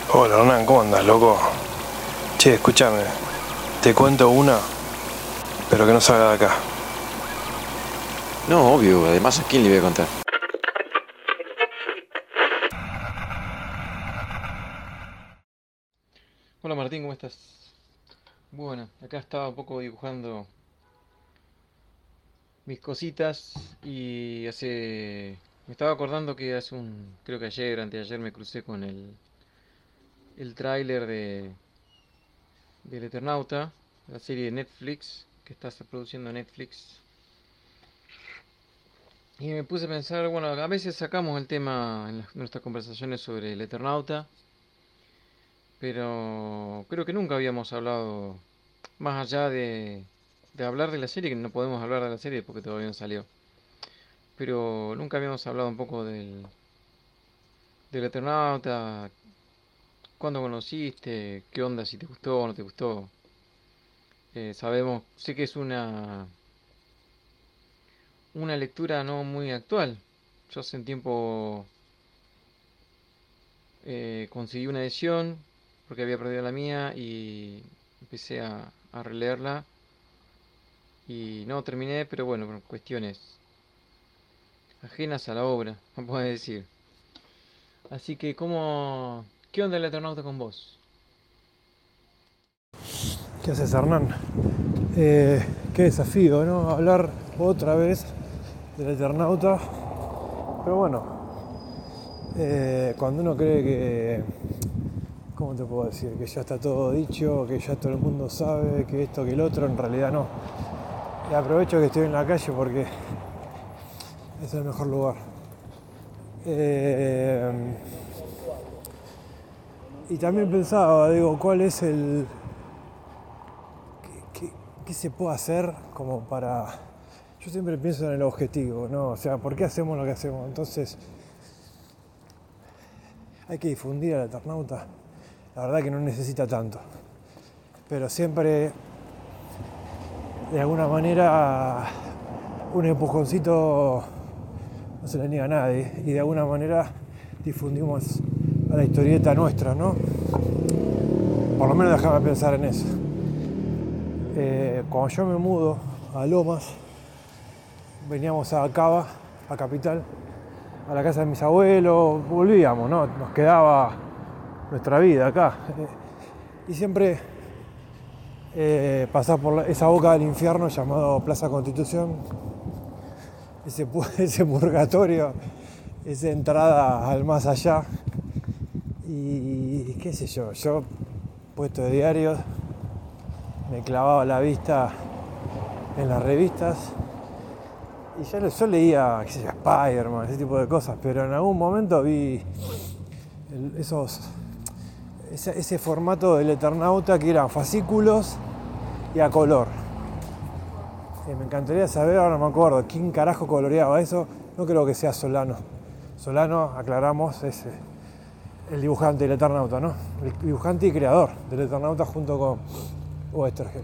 Hola Hernán, ¿cómo andas, loco? Che, escúchame, te cuento una, pero que no salga de acá. No, obvio, además, ¿a quién le voy a contar? Hola Martín, ¿cómo estás? Bueno, acá estaba un poco dibujando mis cositas y me estaba acordando que creo que ayer, anteayer me crucé con el tráiler del Eternauta, la serie de Netflix, que está produciendo Netflix. Y me puse a pensar, bueno, a veces sacamos el tema en nuestras conversaciones sobre el Eternauta, pero creo que nunca habíamos hablado más allá de hablar de la serie, que no podemos hablar de la serie porque todavía no salió. Pero nunca habíamos hablado un poco del Eternauta, cuándo conociste, qué onda, si te gustó o no te gustó. Sé que es una lectura no muy actual. Yo hace un tiempo conseguí una edición porque había perdido la mía y empecé a releerla y no terminé, pero bueno, por cuestiones ajenas a la obra, no puedo decir. Así que, ¿qué onda el Eternauta con vos? ¿Qué haces, Hernán? Qué desafío, ¿no? Hablar otra vez del Eternauta. Pero bueno, cuando uno cree que, ¿cómo te puedo decir? Que ya está todo dicho, que ya todo el mundo sabe, que esto, que el otro, en realidad no. Y aprovecho que estoy en la calle porque es el mejor lugar. Y también pensaba, digo, ¿cuál es qué se puede hacer como para... Yo siempre pienso en el objetivo, ¿no? O sea, ¿por qué hacemos lo que hacemos? Entonces, hay que difundir al Eternauta. La verdad que no necesita tanto. Pero siempre, de alguna manera, un empujoncito no se le niega a nadie. Y de alguna manera difundimos a la historieta nuestra, ¿no? Por lo menos déjame pensar en eso. Cuando yo me mudo a Lomas, veníamos a Cava, a Capital, a la casa de mis abuelos, volvíamos, ¿no? Nos quedaba nuestra vida acá. Y siempre pasar por esa boca del infierno llamado Plaza Constitución, ese purgatorio, esa entrada al más allá. Y qué sé yo, puesto de diarios, me clavaba la vista en las revistas y yo leía, qué sé yo, Spider-Man, ese tipo de cosas, pero en algún momento vi ese formato del Eternauta que eran fascículos y a color. Me encantaría saber, ahora no me acuerdo, quién carajo coloreaba eso. No creo que sea Solano. Solano, aclaramos, es el dibujante del Eternauta, ¿no? El dibujante y creador del Eternauta junto con Oesterheld.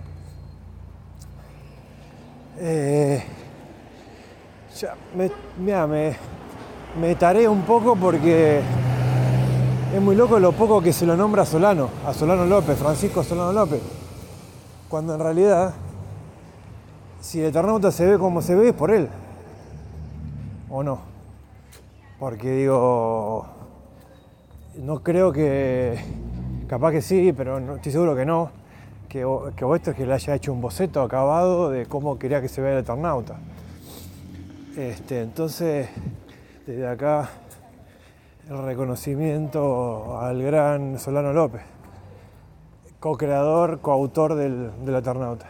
Me taré un poco porque es muy loco lo poco que se lo nombra a Solano López, Francisco Solano López. Cuando en realidad, si el Eternauta se ve como se ve, es por él. ¿O no? Porque digo, no creo que, capaz que sí, pero no, estoy seguro que no, que Oesterheld le haya hecho un boceto acabado de cómo quería que se vea el Eternauta. Entonces, desde acá, el reconocimiento al gran Solano López, co-creador, coautor del Eternauta.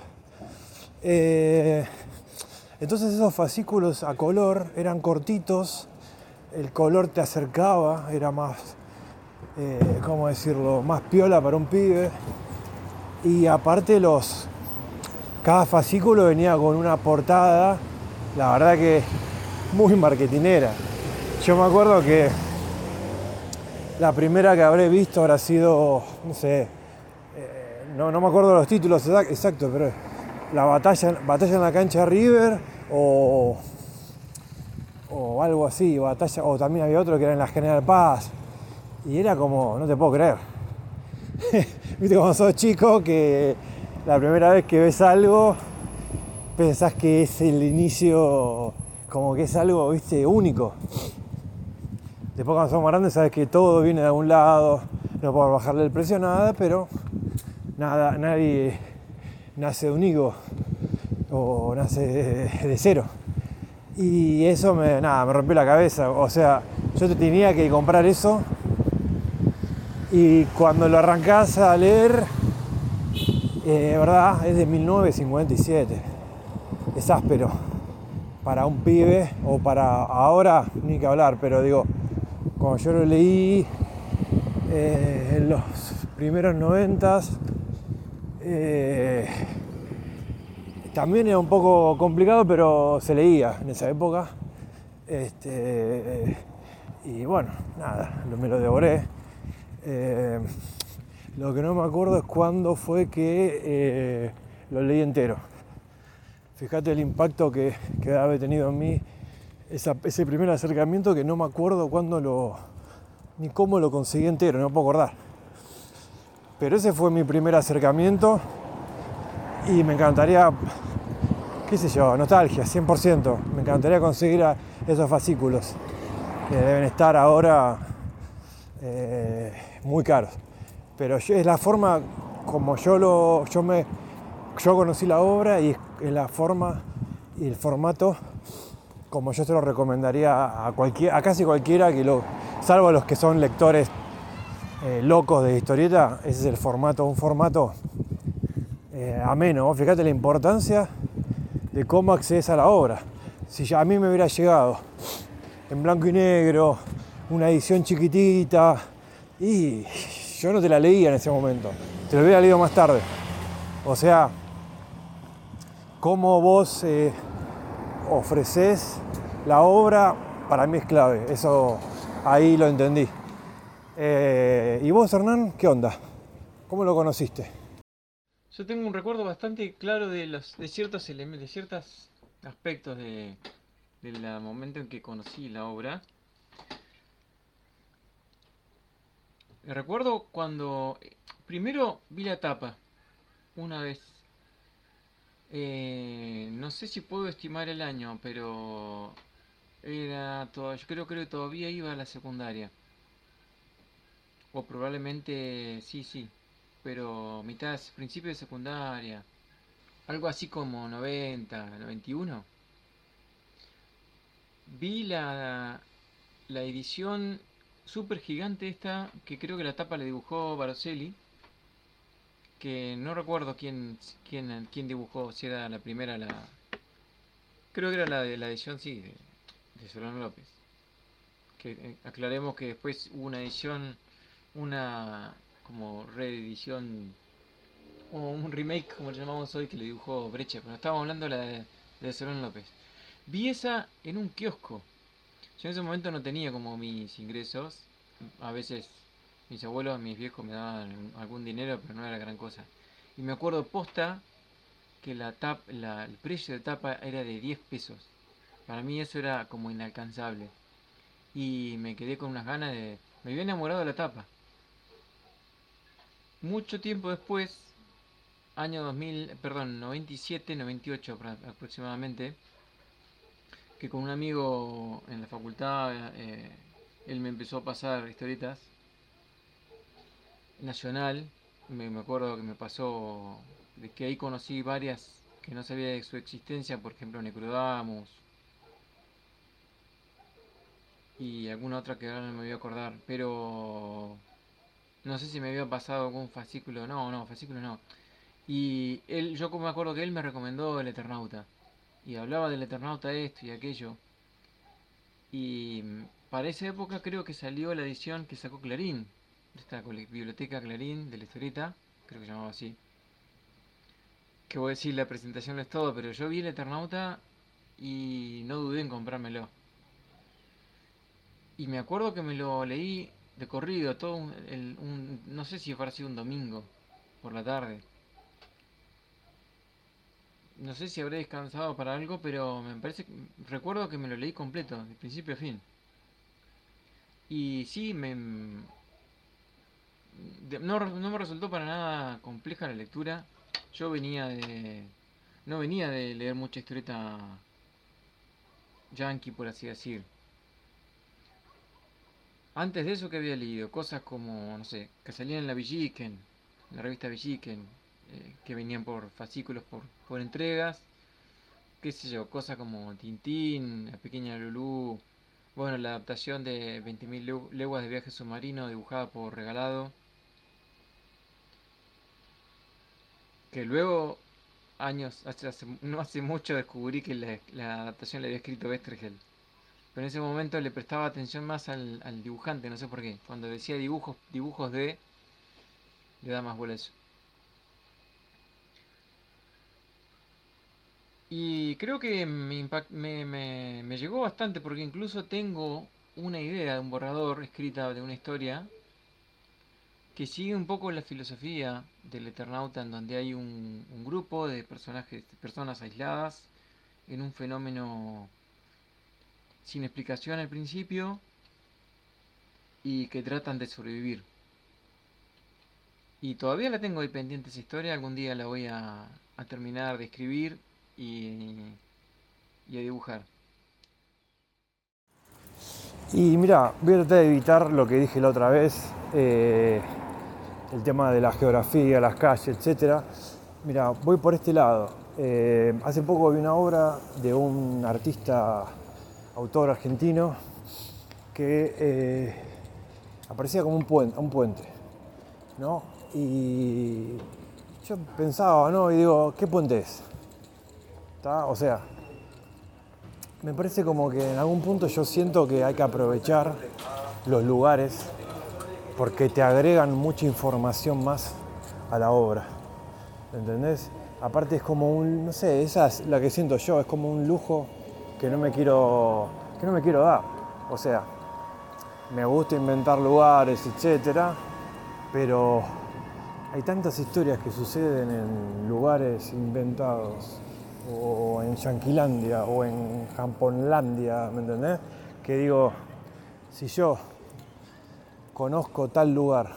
Entonces esos fascículos a color eran cortitos, el color te acercaba, era más, ¿cómo decirlo?, más piola para un pibe. Y aparte cada fascículo venía con una portada, la verdad que muy marketinera. Yo me acuerdo que la primera que habré visto habrá sido, no sé, no me acuerdo los títulos exactos, pero la batalla en la cancha de River o algo así, o también había otro que era en la General Paz. Y era como, no te puedo creer. Viste cuando sos chico que la primera vez que ves algo pensás que es el inicio, como que es algo, viste, único. Después cuando somos grandes sabes que todo viene de algún lado, no puedo bajarle el precio a nada, pero nada, nadie nace único o nace de cero. Y eso me rompió la cabeza. O sea, yo te tenía que comprar eso y cuando lo arrancás a leer, verdad, es de 1957. Es áspero para un pibe o para ahora, ni que hablar, pero digo, cuando yo lo leí en los primeros 90s, también era un poco complicado, pero se leía en esa época. Y bueno, nada, me lo devoré. Lo que no me acuerdo es cuándo fue que lo leí entero. Fíjate el impacto que había tenido en mí ese primer acercamiento, que no me acuerdo cuándo ni cómo lo conseguí entero, no me puedo acordar. Pero ese fue mi primer acercamiento y me encantaría, qué sé yo, nostalgia, 100%. Me encantaría conseguir esos fascículos que deben estar ahora muy caros. Pero es la forma como yo conocí la obra y es la forma y el formato como yo se lo recomendaría a casi cualquiera, salvo a los que son lectores locos de historieta. Ese es el formato, un formato ameno. Fíjate la importancia de cómo accedes a la obra. Si a mí me hubiera llegado en blanco y negro, una edición chiquitita, y yo no te la leía en ese momento, te lo hubiera leído más tarde. O sea, cómo vos ofreces la obra, para mí es clave. Eso ahí lo entendí. ¿Y vos, Hernán, qué onda? ¿Cómo lo conociste? Yo tengo un recuerdo bastante claro de ciertos elementos, de ciertos aspectos del momento en que conocí la obra. Recuerdo cuando primero vi la tapa, una vez. No sé si puedo estimar el año, pero yo creo que todavía iba a la secundaria. O probablemente, sí, pero principio de secundaria. Algo así como 90, 91. Vi la edición super gigante esta, que creo que la tapa le dibujó Baroselli, que no recuerdo quién dibujó, si era la primera, creo que era la de la edición, sí, de Solano López. Que aclaremos que después hubo una edición, una como reedición o un remake, como le llamamos hoy, que le dibujó Brecha, pero estábamos hablando de Solano López. Vi esa en un kiosco. Yo en ese momento no tenía como mis ingresos. A veces mis abuelos, mis viejos me daban algún dinero, pero no era gran cosa. Y me acuerdo posta que el precio de tapa era de 10 pesos. Para mí eso era como inalcanzable. Y me quedé con unas ganas de... Me había enamorado de la tapa. Mucho tiempo después, año 2000, perdón, 97, 98 aproximadamente, que con un amigo en la facultad, él me empezó a pasar historietas. Nacional, me acuerdo que me pasó de que ahí conocí varias que no sabía de su existencia, por ejemplo Necrodamus y alguna otra que ahora no me voy a acordar, pero no sé si me había pasado algún fascículo, no, fascículo no. Y yo como me acuerdo que él me recomendó el Eternauta y hablaba del Eternauta esto y aquello. Y para esa época creo que salió la edición que sacó Clarín, de esta biblioteca Clarín de la historieta, creo que se llamaba así. Que voy a decir, la presentación no es todo, pero yo vi el Eternauta y no dudé en comprármelo. Y me acuerdo que me lo leí de corrido, no sé si habrá sido un domingo por la tarde. No sé si habré descansado para algo, pero me parece recuerdo que me lo leí completo, de principio a fin. Y sí, no me resultó para nada compleja la lectura. Yo no venía de leer mucha historieta yankee, por así decir. Antes de eso, que había leído cosas como, no sé, que salían en la Villiquen, en la revista Villiquen, que venían por fascículos, por entregas, qué sé yo, cosas como Tintín, La Pequeña Lulú, bueno, la adaptación de 20.000 leguas de viaje submarino dibujada por Regalado, que luego, no hace mucho descubrí que la adaptación la había escrito Westergel. Pero en ese momento le prestaba atención más al dibujante, no sé por qué. Cuando decía dibujos le da más bola a eso. Y creo que me llegó bastante porque incluso tengo una idea de un borrador escrita de una historia que sigue un poco la filosofía del Eternauta, en donde hay un grupo de personas aisladas en un fenómeno sin explicación al principio y que tratan de sobrevivir. Y todavía la tengo ahí pendiente esa historia, algún día la voy a terminar de escribir y, y a dibujar. Y mira, voy a tratar de evitar lo que dije la otra vez, el tema de la geografía, las calles, etc. Mira, voy por este lado. Hace poco vi una obra de un artista, autor argentino, que aparecía como un puente, ¿no? Y yo pensaba, ¿no? Y digo, ¿qué puente es? ¿Tá? O sea, me parece como que en algún punto yo siento que hay que aprovechar los lugares porque te agregan mucha información más a la obra, ¿entendés? Aparte es como un, no sé, esa es la que siento yo, es como un lujo que no me quiero dar. O sea, me gusta inventar lugares, etcétera, pero hay tantas historias que suceden en lugares inventados, o en Yanquilandia, o en Jamponlandia, ¿me entendés? Que digo, si yo conozco tal lugar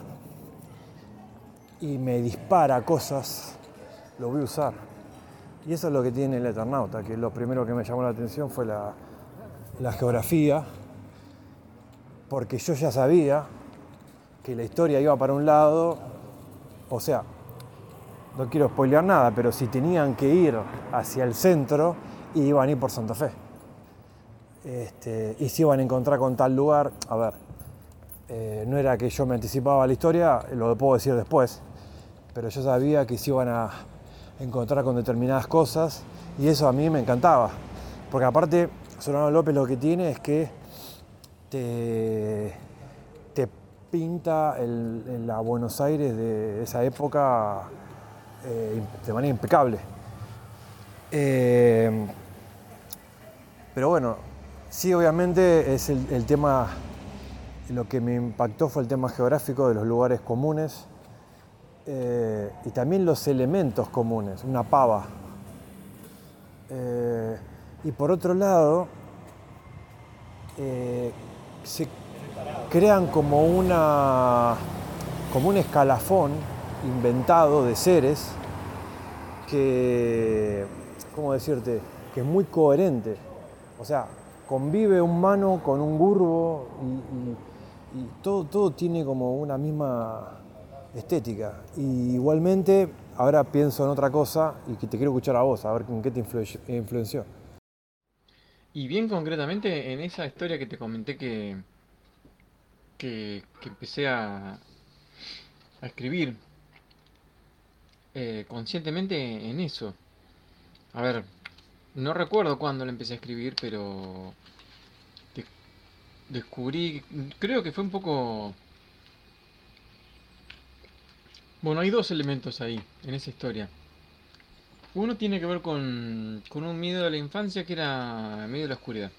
y me dispara cosas, lo voy a usar. Y eso es lo que tiene el Eternauta, que lo primero que me llamó la atención fue la geografía, porque yo ya sabía que la historia iba para un lado, o sea, no quiero spoilear nada, pero si tenían que ir hacia el centro, iban a ir por Santa Fe. Y se iban a encontrar con tal lugar, a ver, no era que yo me anticipaba la historia, lo puedo decir después, pero yo sabía que se iban a encontrar con determinadas cosas y eso a mí me encantaba, porque aparte Solano López lo que tiene es que te pinta la Buenos Aires de esa época de manera impecable. Pero bueno, sí, obviamente es el tema, lo que me impactó fue el tema geográfico de los lugares comunes y también los elementos comunes, una pava. Y por otro lado, se crean como un escalafón inventado de seres que, ¿cómo decirte?, que es muy coherente. O sea, convive un humano con un gurbo y todo tiene como una misma estética. Y igualmente, ahora pienso en otra cosa y que te quiero escuchar a vos, a ver en qué te influenció. Y bien concretamente en esa historia que te comenté que empecé a escribir conscientemente en eso. A ver, no recuerdo cuándo lo empecé a escribir, pero de- descubrí, creo que fue un poco... Bueno, hay dos elementos ahí, en esa historia. Uno tiene que ver con un miedo de la infancia que era miedo a la oscuridad.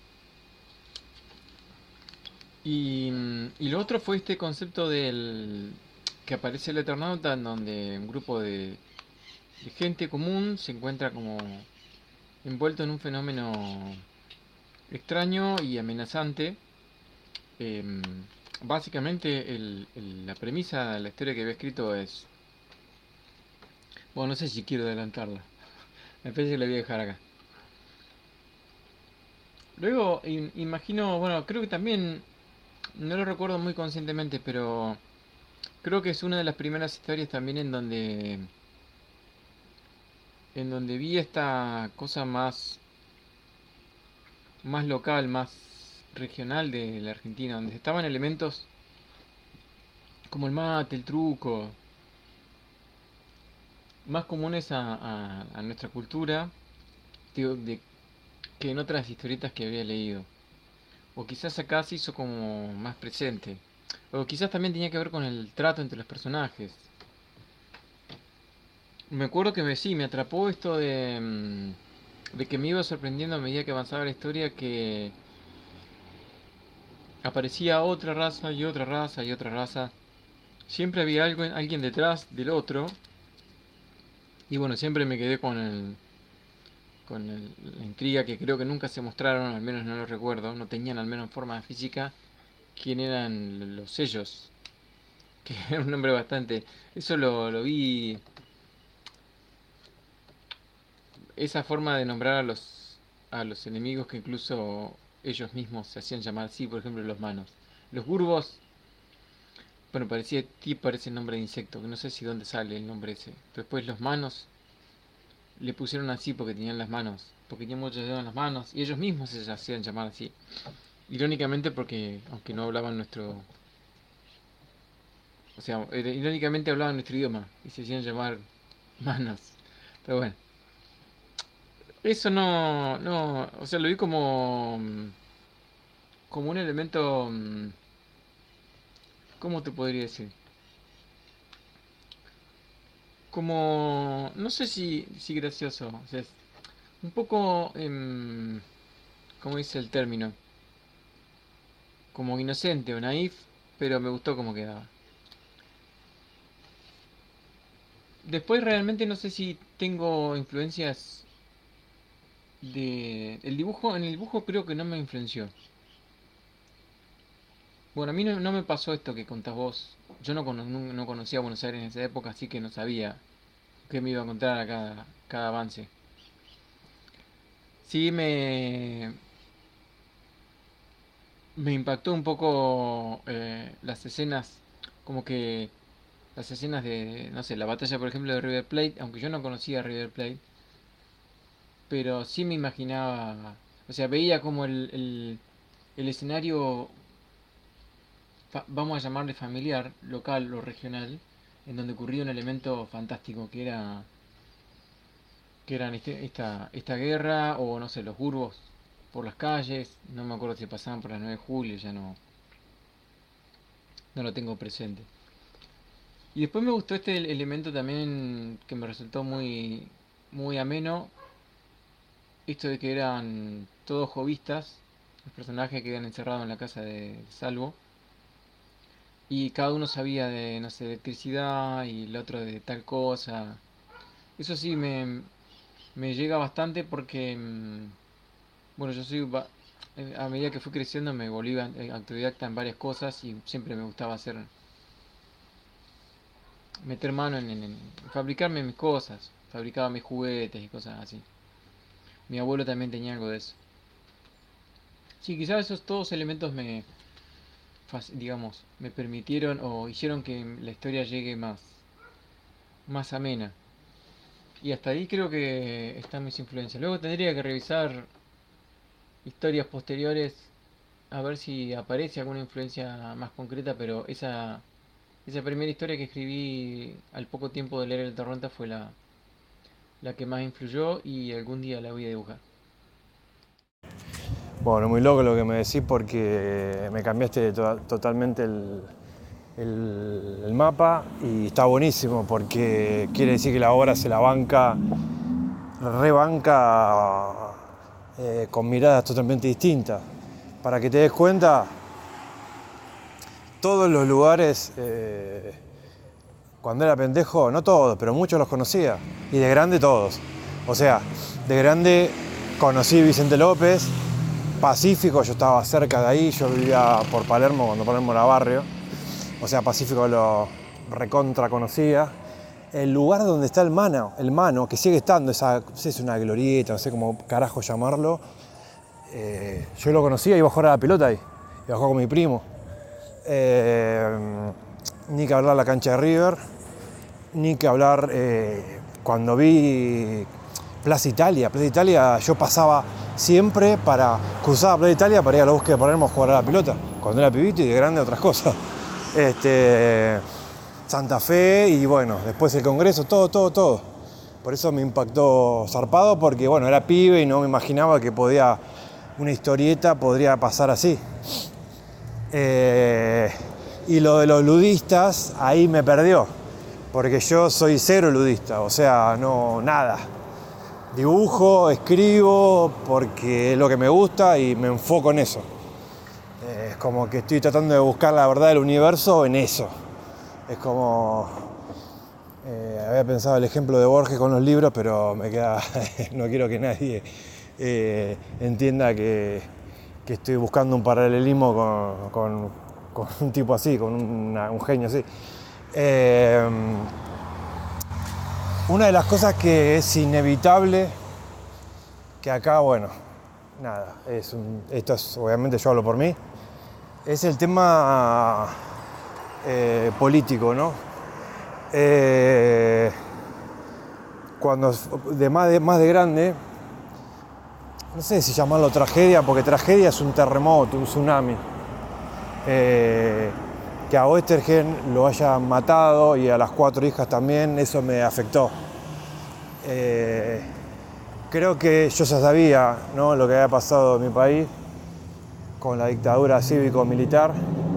Y lo otro fue este concepto del que aparece el Eternauta, en donde un grupo de gente común se encuentra como envuelto en un fenómeno extraño y amenazante, em, básicamente la premisa de la historia que había escrito es... Bueno, no sé si quiero adelantarla. Me parece que la voy a dejar acá. Luego, imagino, bueno, creo que también, no lo recuerdo muy conscientemente, pero creo que es una de las primeras historias también en donde vi esta cosa más local, más regional de la Argentina, donde estaban elementos como el mate, el truco, más comunes a nuestra cultura, digo, que en otras historietas que había leído. O quizás acá se hizo como más presente. O quizás también tenía que ver con el trato entre los personajes. Me acuerdo que sí, me atrapó esto de que me iba sorprendiendo a medida que avanzaba la historia, que aparecía otra raza y otra raza y otra raza. Siempre había alguien detrás del otro. Y bueno, siempre me quedé la intriga, que creo que nunca se mostraron, al menos no lo recuerdo, no tenían al menos forma física, quién eran los sellos, que era un nombre bastante... Eso lo vi, esa forma de nombrar a los enemigos, que incluso ellos mismos se hacían llamar así, por ejemplo los manos. Los gurbos, bueno, parece nombre de insecto, que no sé si dónde sale el nombre ese. Después los manos le pusieron así porque tenían las manos, porque tenían muchos dedos en las manos, y ellos mismos se hacían llamar así. Irónicamente, porque aunque no hablaban nuestro... O sea, irónicamente hablaban nuestro idioma y se hacían llamar manos. Pero bueno, eso no, o sea, lo vi como un elemento, ¿cómo te podría decir? Como, no sé si gracioso, o sea, es un poco, ¿cómo dice el término? Como inocente o naif, pero me gustó cómo quedaba. Después realmente no sé si tengo influencias el dibujo. En el dibujo creo que no me influenció. Bueno, a mí no me pasó esto que contás vos. Yo no conocía Buenos Aires en esa época, así que no sabía qué me iba a encontrar a cada avance. Sí me impactó un poco las escenas, como que las escenas de, no sé, la batalla por ejemplo de River Plate, aunque yo no conocía River Plate, pero sí me imaginaba, o sea, veía como el escenario, vamos a llamarle familiar, local o regional, en donde ocurría un elemento fantástico, que eran esta guerra, o no sé, los gurbos por las calles, no me acuerdo si pasaban por las 9 de julio, ya no lo tengo presente. Y después me gustó este elemento también que me resultó muy, muy ameno, esto de que eran todos jovistas, los personajes que habían encerrado en la casa de Salvo, y cada uno sabía de, no sé, de electricidad y el otro de tal cosa. Eso sí me llega bastante porque, bueno, yo a medida que fui creciendo me volví autodidacta en varias cosas y siempre me gustaba meter mano en fabricarme mis cosas, fabricaba mis juguetes y cosas así. Mi abuelo también tenía algo de eso. Sí, quizás esos todos elementos digamos, me permitieron o hicieron que la historia llegue más amena. Y hasta ahí creo que están mis influencias. Luego tendría que revisar historias posteriores a ver si aparece alguna influencia más concreta, pero esa primera historia que escribí al poco tiempo de leer El Torrenta fue la que más influyó y algún día la voy a dibujar. Bueno, muy loco lo que me decís porque me cambiaste totalmente el mapa y está buenísimo porque quiere decir que la obra se la rebanca con miradas totalmente distintas. Para que te des cuenta, todos los lugares, cuando era pendejo, no todos, pero muchos los conocía y de grande todos. O sea, de grande conocí Vicente López, Pacífico, yo estaba cerca de ahí, yo vivía por Palermo cuando Palermo era barrio, o sea, Pacífico lo recontra conocía. El lugar donde está el Mano, que sigue estando, no sé si es una glorieta, no sé cómo carajo llamarlo, yo lo conocía, iba a jugar a la pelota ahí, iba a jugar con mi primo. Ni que hablar la cancha de River, ni que hablar cuando vi Plaza Italia, yo pasaba siempre cruzaba Plaza Italia para ir a la búsqueda de Palermo a jugar a la pelota, cuando era pibito y de grande otras cosas. Santa Fe y bueno, después el Congreso, todo. Por eso me impactó zarpado, porque bueno, era pibe y no me imaginaba que una historieta podría pasar así. Y lo de los ludistas, ahí me perdió, porque yo soy cero ludista, o sea, no, nada. Dibujo, escribo, porque es lo que me gusta y me enfoco en eso. Es como que estoy tratando de buscar la verdad del universo en eso. Es como... había pensado el ejemplo de Borges con los libros, pero me queda... no quiero que nadie entienda que estoy buscando un paralelismo con un tipo así, con un genio así. Una de las cosas que es inevitable, que acá, bueno, nada, esto es, obviamente yo hablo por mí, es el tema político, ¿no? Cuando más de grande, no sé si llamarlo tragedia, porque tragedia es un terremoto, un tsunami. Que a Oesterheld lo hayan matado y a las 4 hijas también, eso me afectó. Creo que yo ya sabía, ¿no?, lo que había pasado en mi país con la dictadura cívico-militar,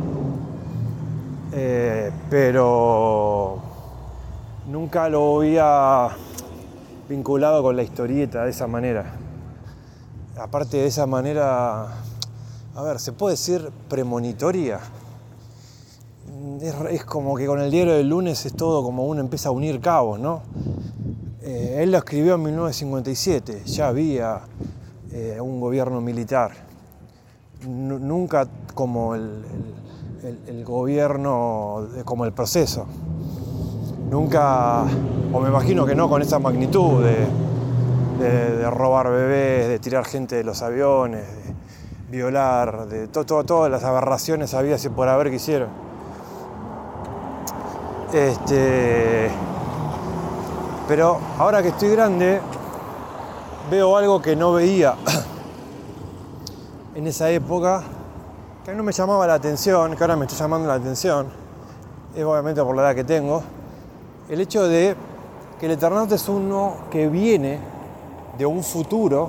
pero nunca lo había vinculado con la historieta de esa manera. Aparte de esa manera, a ver, ¿se puede decir premonitoria? Es como que con el diario del lunes es todo como uno empieza a unir cabos, ¿no? Él lo escribió en 1957, ya había un gobierno militar. Nunca como el gobierno, como el proceso. Nunca, o me imagino que no con esa magnitud de robar bebés, de tirar gente de los aviones, de violar, de todas las aberraciones habidas y por haber que hicieron. Pero ahora que estoy grande, veo algo que no veía en esa época, que no me llamaba la atención, que ahora me está llamando la atención, es obviamente por la edad que tengo, el hecho de que el Eternauta es uno que viene de un futuro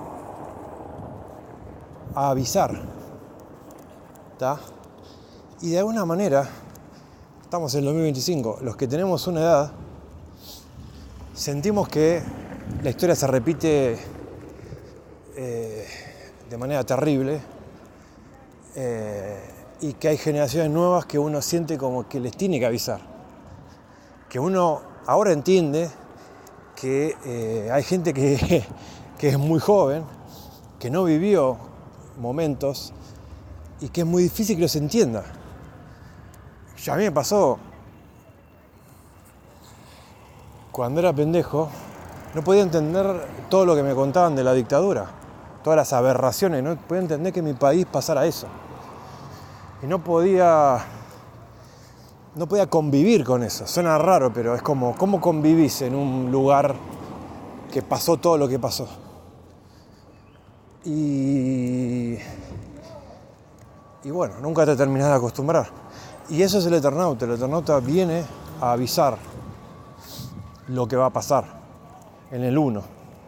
a avisar, ¿tá? Y de alguna manera, estamos en el 2025, los que tenemos una edad, sentimos que la historia se repite de manera terrible y que hay generaciones nuevas que uno siente como que les tiene que avisar. Que uno ahora entiende que hay gente que es muy joven, que no vivió momentos y que es muy difícil que los entienda. Ya a mí me pasó cuando era pendejo, no podía entender todo lo que me contaban de la dictadura, todas las aberraciones, no podía entender que en mi país pasara eso. Y no podía convivir con eso. Suena raro, pero es como, ¿cómo convivís en un lugar que pasó todo lo que pasó? Y bueno, nunca te terminás de acostumbrar. Y eso es el Eternauta. El Eternauta viene a avisar lo que va a pasar en el 1.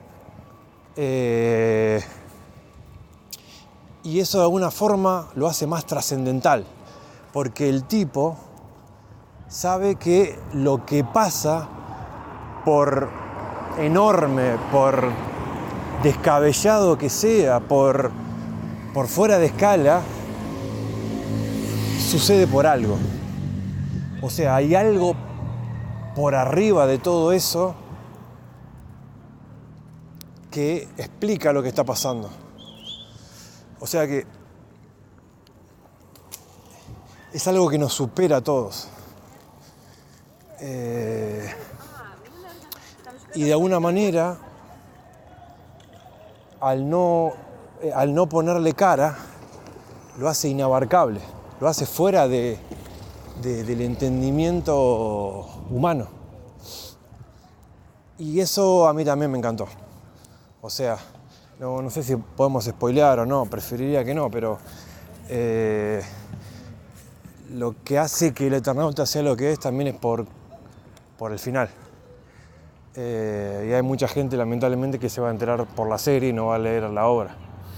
Y eso de alguna forma lo hace más trascendental, porque el tipo sabe que lo que pasa, por enorme, por descabellado que sea, por fuera de escala, sucede por algo. O sea, hay algo por arriba de todo eso que explica lo que está pasando. O sea que es algo que nos supera a todos. Y de alguna manera, al no ponerle cara, lo hace inabarcable, lo hace fuera del entendimiento humano. Y eso a mí también me encantó. O sea, no sé si podemos spoilear o no, preferiría que no, pero lo que hace que el Eternauta sea lo que es también es por el final. Y hay mucha gente, lamentablemente, que se va a enterar por la serie y no va a leer la obra.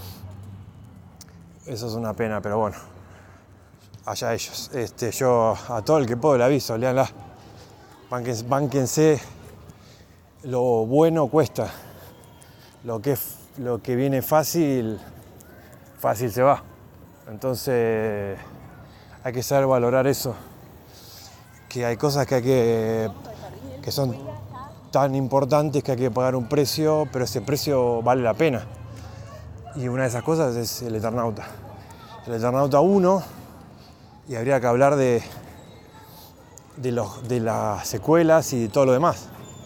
Eso es una pena, pero bueno, allá ellos. Yo a todo el que puedo le aviso, léanla. Bánquense, lo bueno cuesta. Lo que viene fácil se va. Entonces hay que saber valorar eso. Que hay cosas que son tan importantes que hay que pagar un precio, pero ese precio vale la pena. Y una de esas cosas es el Eternauta. El Eternauta 1, y habría que hablar de las secuelas y de todo lo demás.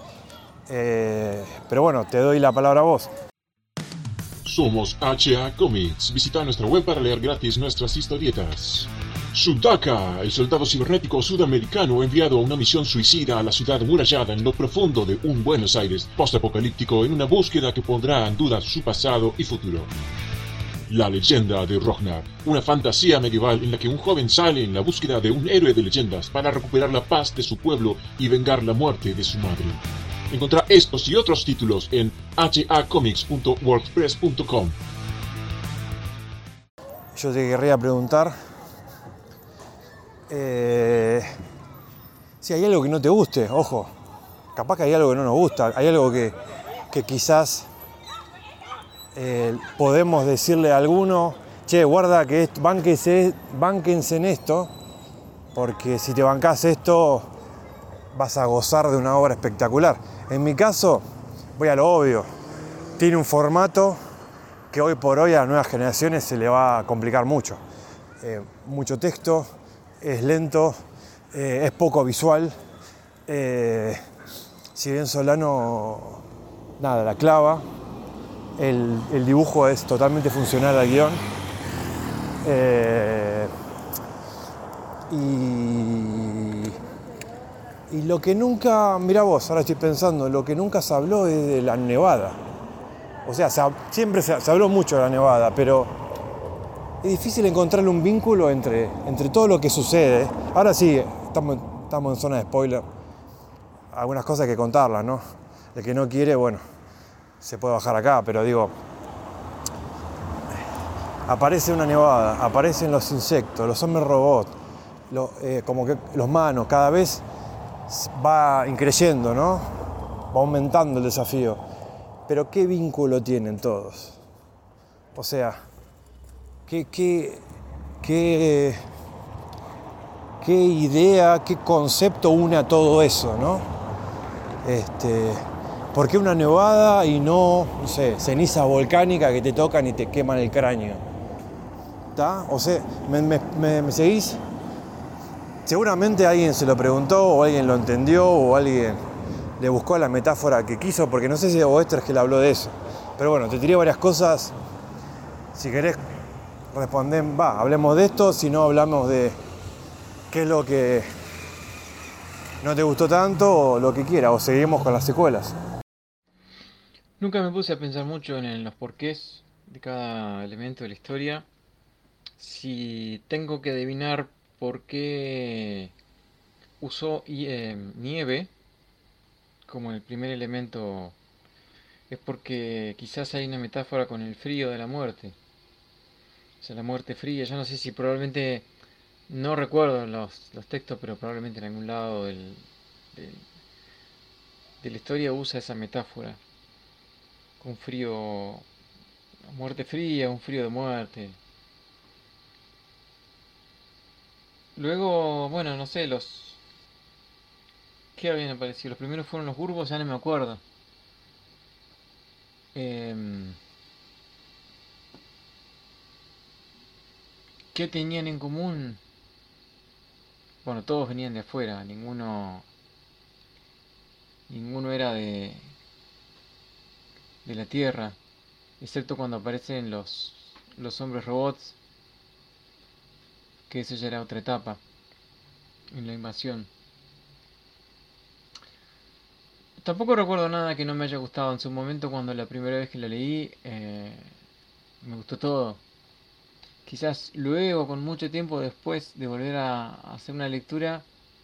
Pero bueno, te doy la palabra a vos. Somos HA Comics. Visita nuestra web para leer gratis nuestras historietas. Sudaka, el soldado cibernético sudamericano enviado a una misión suicida a la ciudad murallada en lo profundo de un Buenos Aires postapocalíptico en una búsqueda que pondrá en duda su pasado y futuro. La leyenda de Rognar, una fantasía medieval en la que un joven sale en la búsqueda de un héroe de leyendas para recuperar la paz de su pueblo y vengar la muerte de su madre. Encontrá estos y otros títulos en hacomics.wordpress.com. Yo te querría preguntar si hay algo que no te guste, ojo, capaz que hay algo que no nos gusta, hay algo que quizás podemos decirle a alguno, che, guarda que bánquense en esto, porque si te bancás esto vas a gozar de una obra espectacular. En mi caso, voy a lo obvio, tiene un formato que hoy por hoy a las nuevas generaciones se le va a complicar mucho. Mucho texto, es lento, es poco visual. Si bien Solano, nada, la clava, el dibujo es totalmente funcional al guión. Y lo que nunca, mirá vos, ahora estoy pensando, lo que nunca se habló es de la nevada. O sea, siempre se habló mucho de la nevada, pero es difícil encontrarle un vínculo entre todo lo que sucede. Ahora sí, estamos en zona de spoiler. Algunas cosas hay que contarlas, ¿no? El que no quiere, bueno, se puede bajar acá, pero digo, aparece una nevada, aparecen los insectos, los hombres robots, como que los manos, cada vez va increyendo, ¿no? Va aumentando el desafío. Pero ¿qué vínculo tienen todos? O sea, ¿qué idea, qué concepto une a todo eso, ¿no? ¿Por qué una nevada y no sé, ceniza volcánica que te tocan y te queman el cráneo? ¿Está? O sea, ¿me seguís? Seguramente alguien se lo preguntó, o alguien lo entendió, o alguien le buscó la metáfora que quiso, porque no sé si Oester es que le habló de eso. Pero bueno, te tiré varias cosas. Si querés responder, hablemos de esto, si no hablamos de qué es lo que no te gustó tanto, o lo que quiera, o seguimos con las secuelas. Nunca me puse a pensar mucho en los porqués de cada elemento de la historia. Si tengo que adivinar por qué usó nieve como el primer elemento, es porque quizás hay una metáfora con el frío de la muerte. O sea, la muerte fría. Yo no sé si probablemente, no recuerdo los textos, pero probablemente en algún lado de la historia usa esa metáfora. Un frío, muerte fría, un frío de muerte. Luego, bueno, no sé, ¿qué habían aparecido? Los primeros fueron los burbos, ya no me acuerdo. ¿Qué tenían en común? Bueno, todos venían de afuera, ninguno era de la Tierra, excepto cuando aparecen los hombres robots, que eso ya era otra etapa en la invasión. Tampoco recuerdo nada que no me haya gustado en su momento cuando la primera vez que la leí. Me gustó todo. Quizás luego, con mucho tiempo después de volver a hacer una lectura,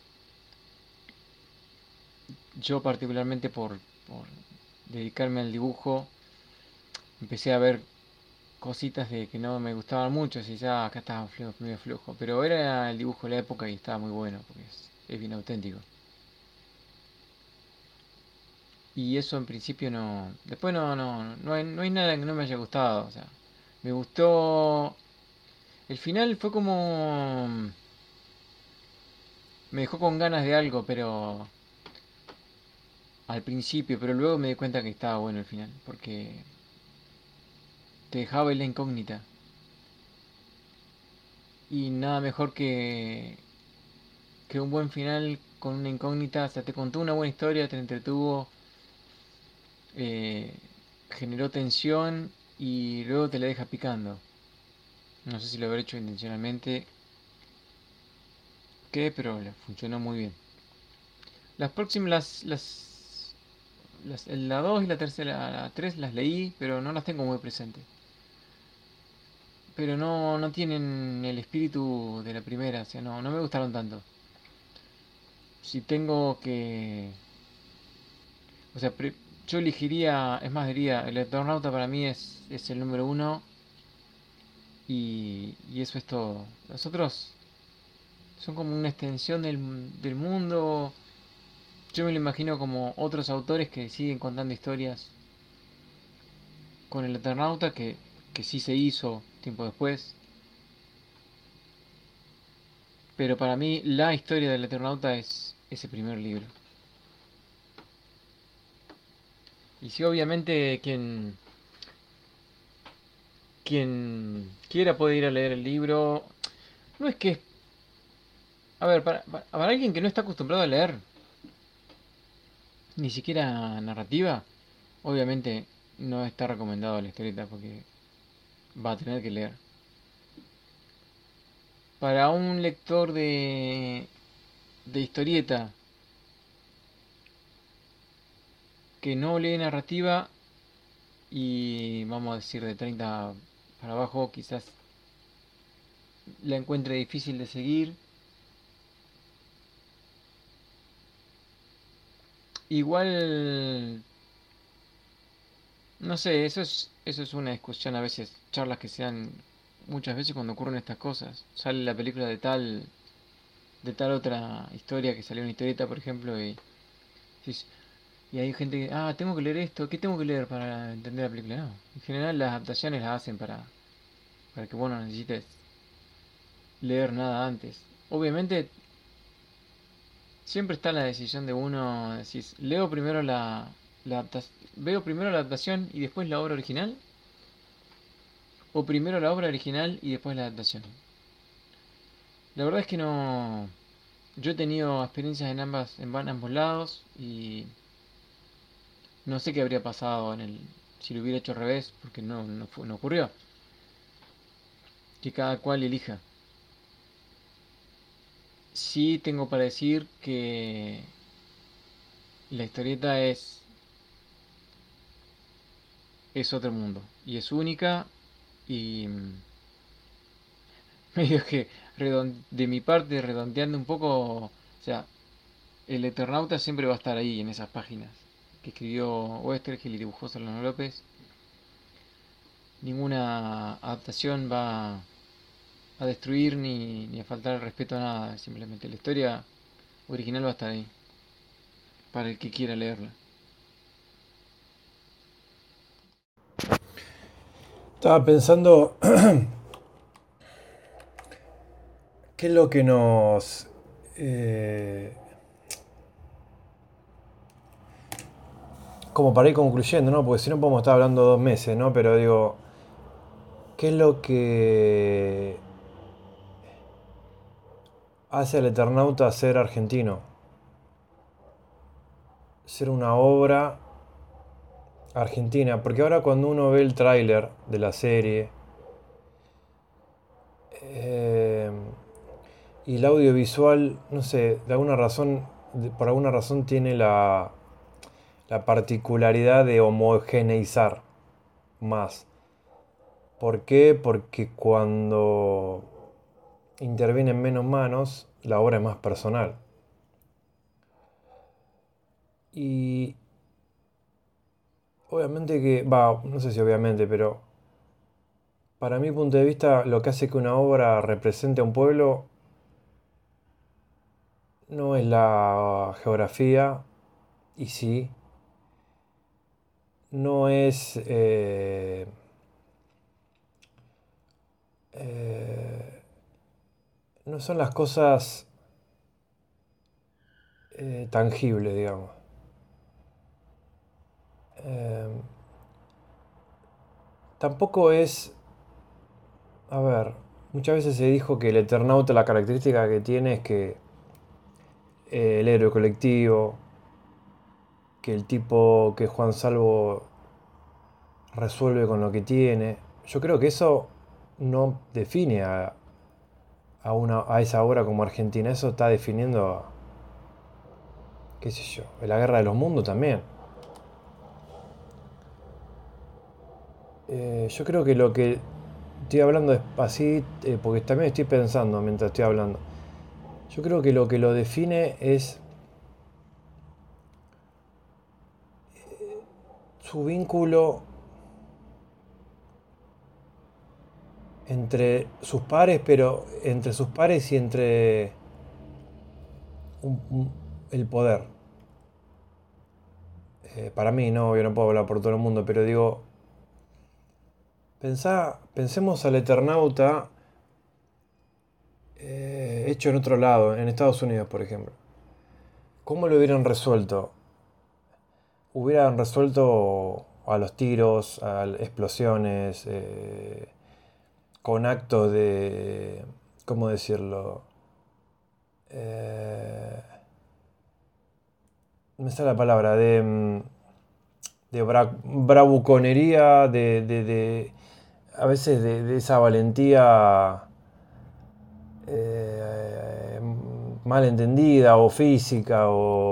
yo particularmente por dedicarme al dibujo, empecé a ver cositas de que no me gustaban mucho, si ya acá estaba medio flojo, pero era el dibujo de la época y estaba muy bueno, porque es bien auténtico. Y eso en principio no. Después no hay nada que no me haya gustado. O sea, me gustó. El final fue como. Me dejó con ganas de algo, pero. Al principio, pero luego me di cuenta que estaba bueno el final. Porque te dejaba en la incógnita. Y nada mejor que un buen final con una incógnita. O sea, te contó una buena historia, te entretuvo. eh, Generó tensión y luego te la deja picando. No sé si lo habré hecho intencionalmente, pero le funcionó muy bien. Las próximas, la 2 y la tercera, la 3 las leí, pero no las tengo muy presentes. Pero no tienen el espíritu de la primera, o sea, no me gustaron tanto. Si tengo que... O sea, yo elegiría, es más, diría, el Eternauta para mí es el número uno y eso es todo. Los otros son como una extensión del mundo. Yo me lo imagino como otros autores que siguen contando historias con el Eternauta, que sí se hizo tiempo después. Pero para mí la historia del Eternauta es ese primer libro. Y si obviamente quien quiera puede ir a leer el libro, no es que... A ver, para alguien que no está acostumbrado a leer, ni siquiera narrativa, obviamente no está recomendado la historieta porque va a tener que leer. Para un lector de historieta que no lee narrativa y vamos a decir de 30 para abajo, quizás la encuentre difícil de seguir. Igual, no sé, eso es una discusión a veces, charlas que se dan muchas veces cuando ocurren estas cosas. Sale la película de tal otra historia que salió una historieta, por ejemplo, decís- y hay gente que, tengo que leer esto, ¿qué tengo que leer para entender la película? No, en general las adaptaciones las hacen para que vos no necesites leer nada antes. Obviamente siempre está la decisión de uno, decís, veo primero la adaptación y después la obra original, o primero la obra original y después la adaptación. La verdad es que no, yo he tenido experiencias en ambos lados y no sé qué habría pasado si lo hubiera hecho al revés, porque no ocurrió. Que cada cual elija. Sí tengo para decir que la historieta es otro mundo y es única y medio que de mi parte redondeando un poco, o sea, el Eternauta siempre va a estar ahí en esas páginas que escribió Westergel y dibujó Solano López. Ninguna adaptación va a destruir ni a faltar el respeto a nada, simplemente la historia original va a estar ahí para el que quiera leerla. Estaba pensando qué es lo que nos... como para ir concluyendo, ¿no? Porque si no podemos estar hablando 2 meses, ¿no? Pero digo, ¿qué es lo que hace al Eternauta ser argentino, ser una obra argentina, porque ahora cuando uno ve el tráiler de la serie eh, y el audiovisual, no sé, de alguna razón, por alguna razón tiene la particularidad de homogeneizar más. ¿Por qué? Porque cuando intervienen menos manos, la obra es más personal. Y obviamente que, no sé si obviamente, pero para mi punto de vista, lo que hace que una obra represente a un pueblo no es la geografía, y sí, no es eh, no son las cosas tangibles, digamos. Eh, Tampoco es, a ver, muchas veces se dijo que el Eternauta, la característica que tiene es que el héroe colectivo, que el tipo que Juan Salvo resuelve con lo que tiene. Yo creo que eso no define a esa obra como Argentina. Eso está definiendo, qué sé yo, la guerra de los mundos también. Yo creo que lo que estoy hablando es así, porque también estoy pensando mientras estoy hablando. Yo creo que lo define es su vínculo entre sus pares, pero entre sus pares y entre el poder. Para mí, no, yo no puedo hablar por todo el mundo, pero digo, pensemos al Eternauta hecho en otro lado, en Estados Unidos, por ejemplo. ¿Cómo lo hubieran resuelto? Hubieran resuelto a los tiros, a explosiones, con actos de, ¿cómo decirlo? Eh, no me sale la palabra, de bravuconería, a veces de esa valentía eh, mal entendida o física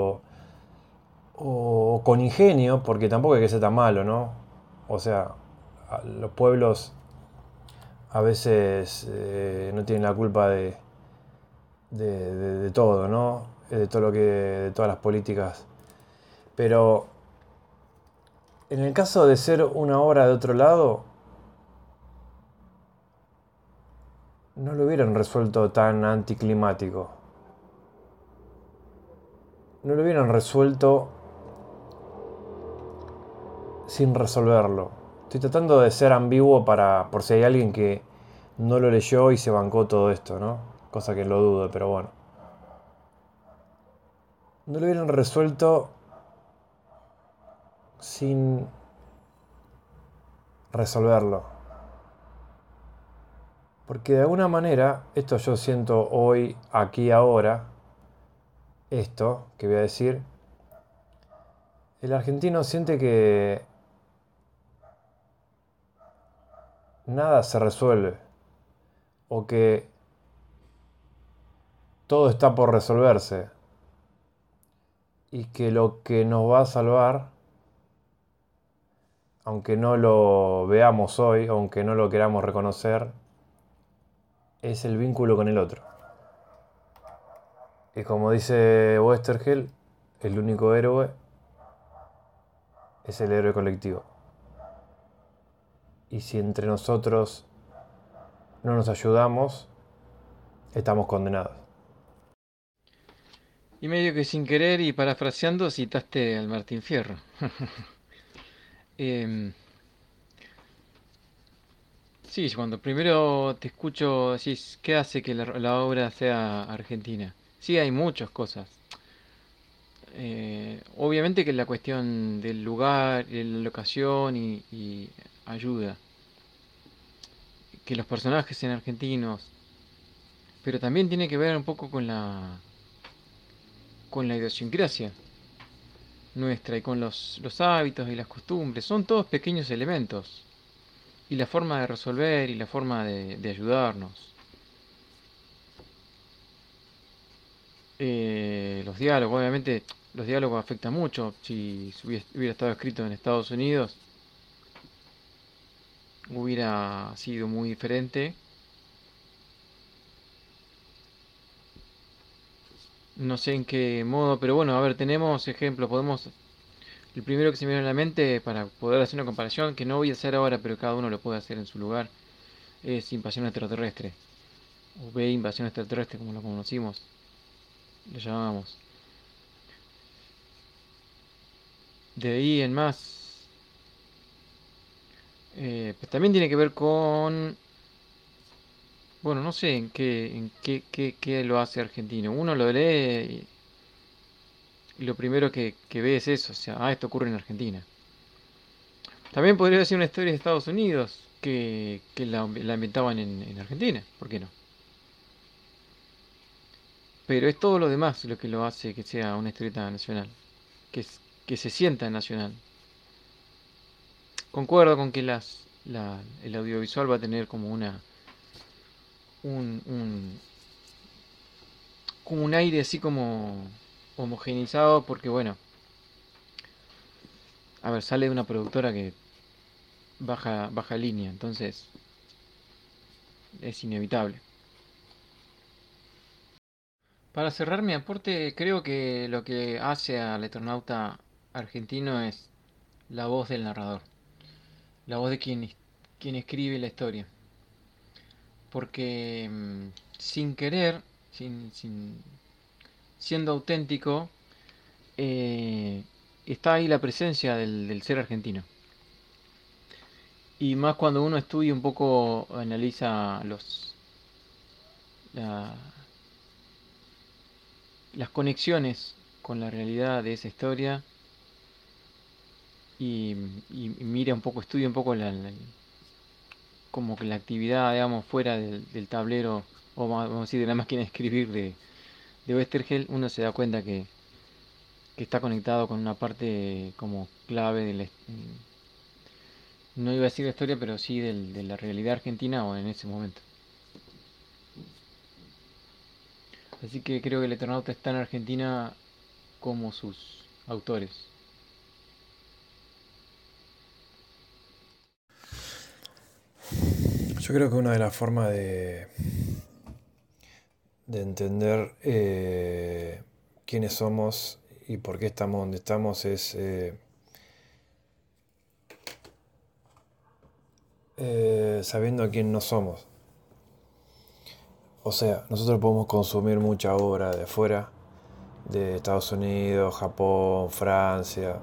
o con ingenio, porque tampoco hay que ser tan malo, ¿no? O sea, los pueblos a veces no tienen la culpa de todo, ¿no? De todo de todas las políticas. Pero en el caso de ser una obra de otro lado, no lo hubieran resuelto tan anticlimático. No lo hubieran resuelto sin resolverlo. Estoy tratando de ser ambiguo por si hay alguien que no lo leyó y se bancó todo esto, ¿no? Cosa que lo dudo, pero bueno. No lo hubieran resuelto sin resolverlo. Porque de alguna manera, esto yo siento hoy, aquí, ahora, esto que voy a decir, el argentino siente que nada se resuelve o que todo está por resolverse y que lo que nos va a salvar, aunque no lo veamos hoy, aunque no lo queramos reconocer, es el vínculo con el otro. Y como dice Westergel, el único héroe es el héroe colectivo. Y si entre nosotros no nos ayudamos, estamos condenados. Y medio que sin querer y parafraseando citaste al Martín Fierro. Em, sí, cuando primero te escucho decís, ¿qué hace que la obra sea argentina? Sí, hay muchas cosas. Obviamente que la cuestión del lugar, de la locación y ayuda. Que los personajes sean argentinos. pero también tiene que ver un poco con la idiosincrasia nuestra y con los hábitos y las costumbres. Son todos pequeños elementos. Y la forma de resolver y la forma de ayudarnos. Los diálogos, obviamente, los diálogos afectan mucho. Si hubiera estado escrito en Estados Unidos, hubiera sido muy diferente. No sé en qué modo, pero bueno, a ver, tenemos ejemplos, podemos... El primero que se me viene a la mente para poder hacer una comparación, que no voy a hacer ahora, pero cada uno lo puede hacer en su lugar, es Invasión Extraterrestre, o B Invasión Extraterrestre, como lo conocimos, lo llamamos. De ahí en más, pues también tiene que ver con... Bueno, no sé qué lo hace argentino. Uno lo lee y lo primero que ve es eso, o sea, esto ocurre en Argentina. También podría ser una historia de Estados Unidos que la inventaban en Argentina, ¿por qué no? Pero es todo lo demás lo que lo hace que sea una historieta nacional, que se sienta nacional. Concuerdo con que el audiovisual va a tener como un, un, como un aire así como homogeneizado, porque bueno, a ver, sale de una productora que baja línea, entonces es inevitable. Para cerrar mi aporte, creo que lo que hace al Eternauta argentino es la voz del narrador, la voz de quien escribe la historia. Porque sin querer, siendo auténtico, está ahí la presencia del ser argentino. Y más cuando uno estudia un poco, analiza la- las conexiones con la realidad de esa historia y, y mira un poco, estudia un poco como que la actividad, digamos, fuera del tablero, o vamos a decir, de la máquina de escribir de Westergel, uno se da cuenta que está conectado con una parte como clave no iba a decir la historia, pero sí de la realidad argentina o en ese momento. Así que creo que el Eternauta está en Argentina como sus autores. Yo creo que una de las formas de entender quiénes somos y por qué estamos donde estamos es sabiendo quién no somos. O sea, nosotros podemos consumir mucha obra de afuera, de Estados Unidos, Japón, Francia.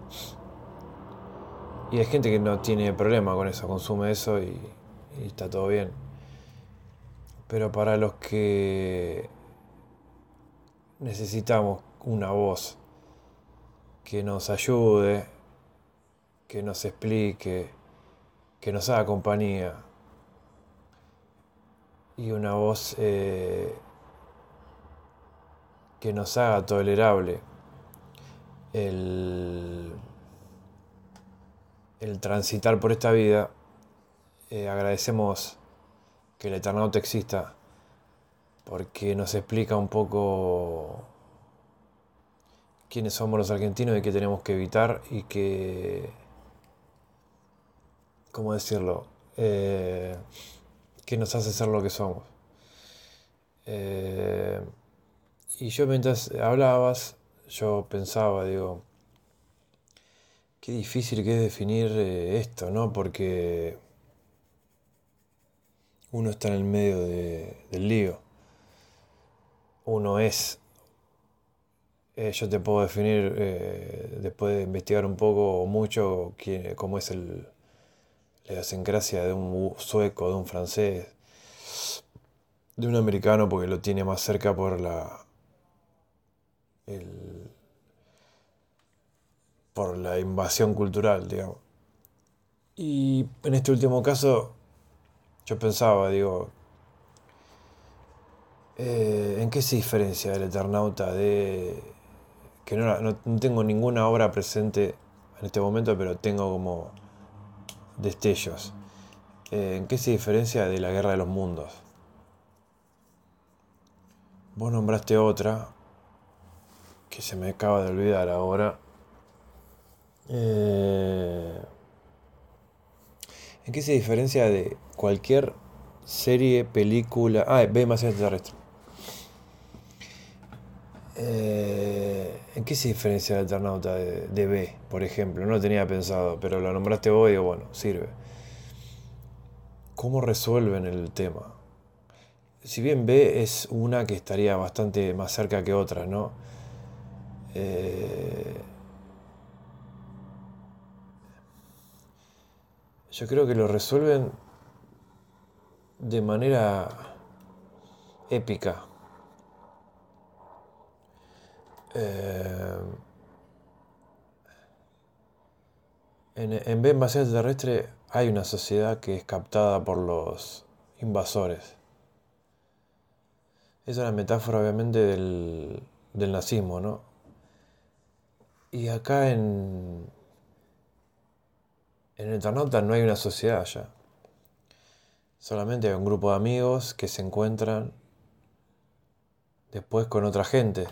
Y hay gente que no tiene problema con eso, consume eso y está todo bien. Pero para los que necesitamos una voz que nos ayude, que nos explique, que nos haga compañía, y una voz que nos haga tolerable el transitar por esta vida, agradecemos que el Eternauta exista porque nos explica un poco quiénes somos los argentinos y qué tenemos que evitar y ¿cómo decirlo? Que nos hace ser lo que somos. Y yo mientras hablabas, yo pensaba, digo, qué difícil que es definir esto, ¿no? Porque uno está en el medio del lío. Uno es, yo te puedo definir después de investigar un poco o mucho cómo es la idiosincrasia de un sueco, de un francés, de un americano, porque lo tiene más cerca por el- por la invasión cultural, digamos. Y en este último caso, yo pensaba, digo, ¿En qué se diferencia el Eternauta de... que no tengo ninguna obra presente en este momento, pero tengo como destellos? ¿En qué se diferencia de la Guerra de los Mundos? Vos nombraste otra que se me acaba de olvidar ahora. ¿En qué se diferencia de cualquier serie, película? B más extraterrestre. ¿En qué se diferencia el Eternauta de B, por ejemplo? No lo tenía pensado, pero lo nombraste vos y digo, bueno, sirve. ¿Cómo resuelven el tema? Si bien B es una que estaría bastante más cerca que otras, ¿no? Yo creo que lo resuelven de manera épica. En B Invasión Extraterrestre hay una sociedad que es captada por los invasores. Es una metáfora obviamente del nazismo, ¿no? Y acá en Eternauta no hay una sociedad ya. Solamente hay un grupo de amigos que se encuentran después con otra gente.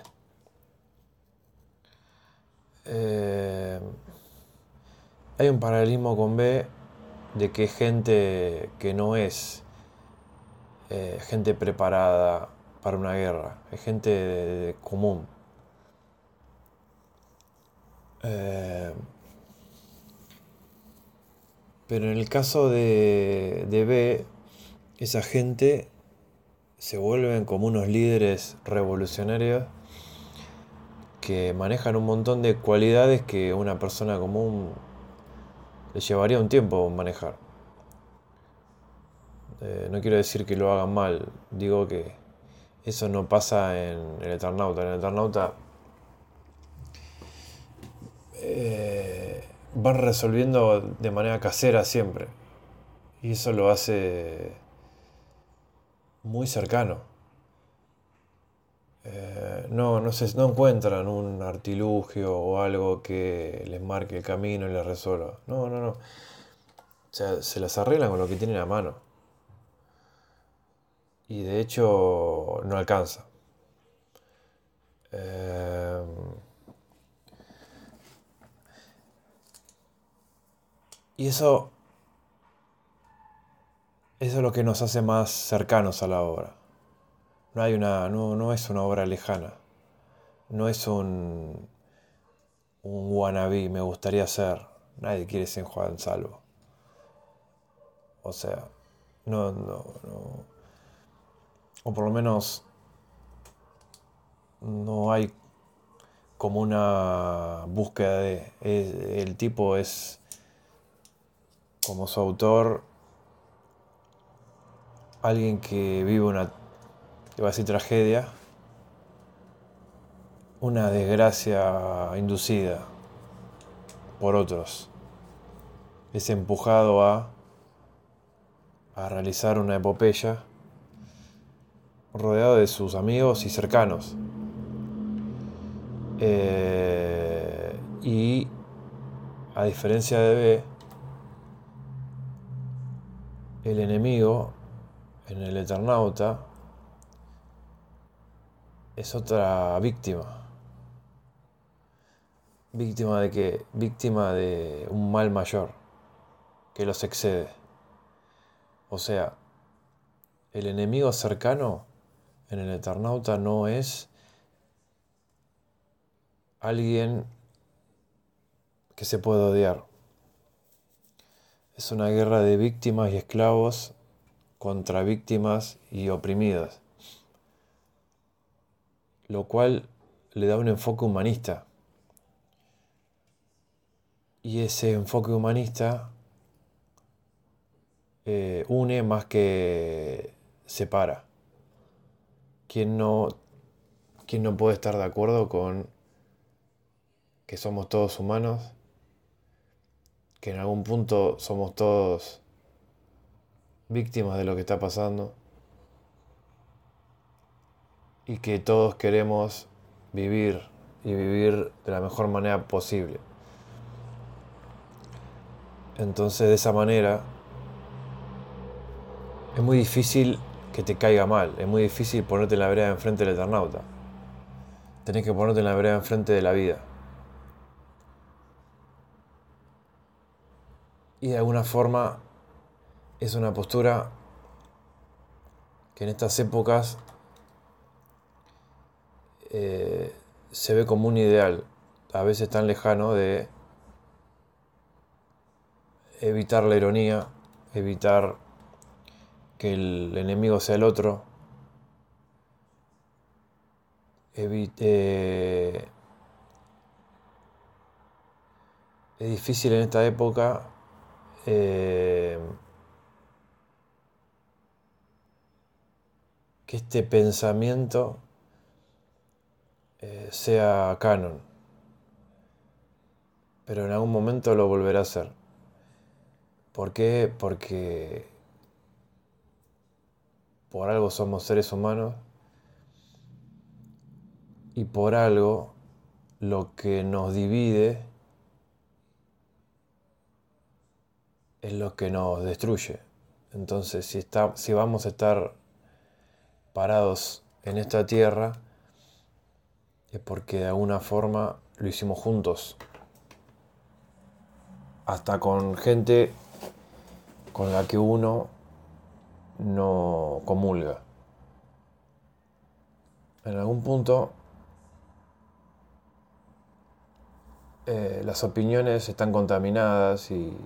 Hay un paralelismo con B de que es gente que no es gente preparada para una guerra, es gente común. Pero en el caso de B, esa gente se vuelven como unos líderes revolucionarios que manejan un montón de cualidades que una persona común le llevaría un tiempo manejar. No quiero decir que lo hagan mal, digo que eso no pasa en el Eternauta. En el Eternauta van resolviendo de manera casera siempre. Y eso lo hace muy cercano. No encuentran un artilugio o algo que les marque el camino y les resuelva. No. O sea, se las arreglan con lo que tienen a mano. Y de hecho no alcanza. Y eso es lo que nos hace más cercanos a la obra. No es una obra lejana. No es un wannabe, me gustaría ser. Nadie quiere ser Juan Salvo. O sea, no. O por lo menos no hay como una búsqueda de... El tipo es, como su autor, alguien que vive una, iba a decir tragedia, una desgracia inducida por otros. Es empujado a realizar una epopeya rodeado de sus amigos y cercanos. Y a diferencia de B, el enemigo en el Eternauta es otra víctima. ¿Víctima de qué? Víctima de un mal mayor que los excede. O sea, el enemigo cercano en el Eternauta no es alguien que se puede odiar. Es una guerra de víctimas y esclavos contra víctimas y oprimidas, lo cual le da un enfoque humanista. Y ese enfoque humanista une más que separa. ¿Quién no puede estar de acuerdo con que somos todos humanos? Que en algún punto somos todos víctimas de lo que está pasando. y que todos queremos vivir y vivir de la mejor manera posible. Entonces, de esa manera, es muy difícil que te caiga mal, es muy difícil ponerte en la vereda enfrente del Eternauta. Tenés que ponerte en la vereda enfrente de la vida. Y de alguna forma es una postura que en estas épocas se ve como un ideal, a veces tan lejano, de evitar la ironía, evitar que el enemigo sea el otro, es difícil en esta época que este pensamiento sea canon, pero en algún momento lo volverá a ser. ¿Por qué? Porque por algo somos seres humanos y por algo lo que nos divide es lo que nos destruye. Entonces, si vamos a estar parados en esta tierra, es porque de alguna forma lo hicimos juntos. Hasta con gente con la que uno no comulga. En algún punto, las opiniones están contaminadas y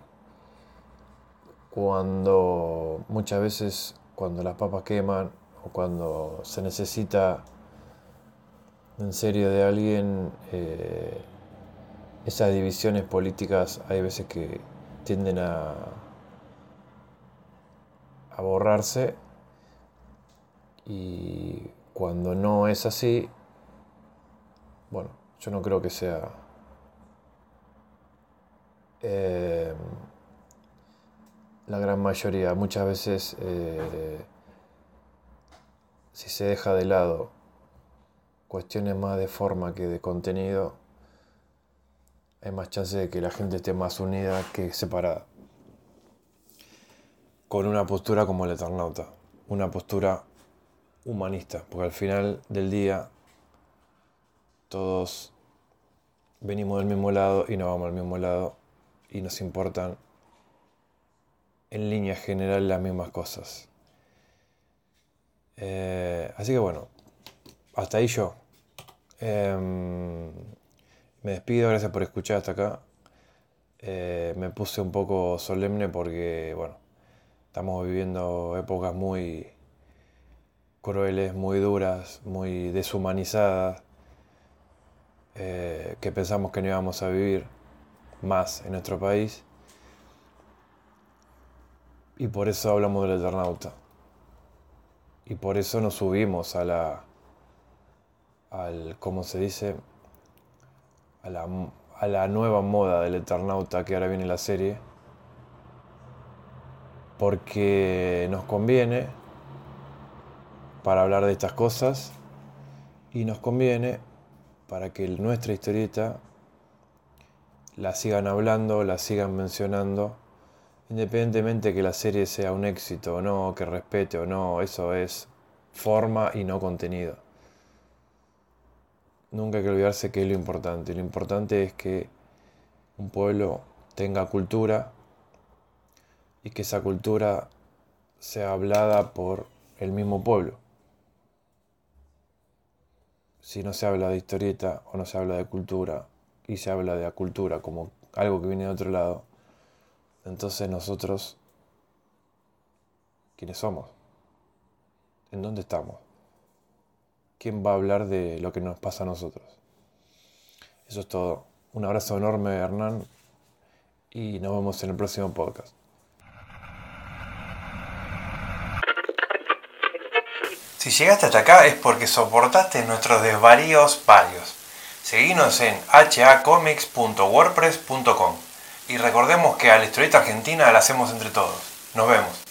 muchas veces cuando las papas queman o cuando se necesita en serio de alguien, esas divisiones políticas hay veces que tienden a borrarse, y cuando no es así, bueno, yo no creo que sea la gran mayoría. Muchas veces si se deja de lado cuestiones más de forma que de contenido, hay más chance de que la gente esté más unida que separada. Con una postura como el Eternauta, una postura humanista, porque al final del día todos venimos del mismo lado y nos vamos al mismo lado y nos importan en línea general las mismas cosas. Así que bueno, hasta ahí yo. Me despido, gracias por escuchar hasta acá. Me puse un poco solemne porque, bueno, estamos viviendo épocas muy crueles, muy duras, muy deshumanizadas, que pensamos que no íbamos a vivir más en nuestro país. Y por eso hablamos del Eternauta. Y por eso nos subimos ¿cómo se dice? A la nueva moda del Eternauta que ahora viene en la serie. Porque nos conviene para hablar de estas cosas y nos conviene para que nuestra historieta la sigan hablando, la sigan mencionando, independientemente que la serie sea un éxito o no, que respete o no. Eso es forma y no contenido. Nunca hay que olvidarse que es lo importante. Lo importante es que un pueblo tenga cultura y que esa cultura sea hablada por el mismo pueblo. Si no se habla de historieta o no se habla de cultura y se habla de la cultura como algo que viene de otro lado, entonces nosotros, ¿quiénes somos? ¿En dónde estamos? ¿Quién va a hablar de lo que nos pasa a nosotros? Eso es todo. Un abrazo enorme, Hernán, y nos vemos en el próximo podcast. Si llegaste hasta acá es porque soportaste nuestros desvaríos varios. Seguinos en hacomics.wordpress.com y recordemos que a la historieta argentina la hacemos entre todos. Nos vemos.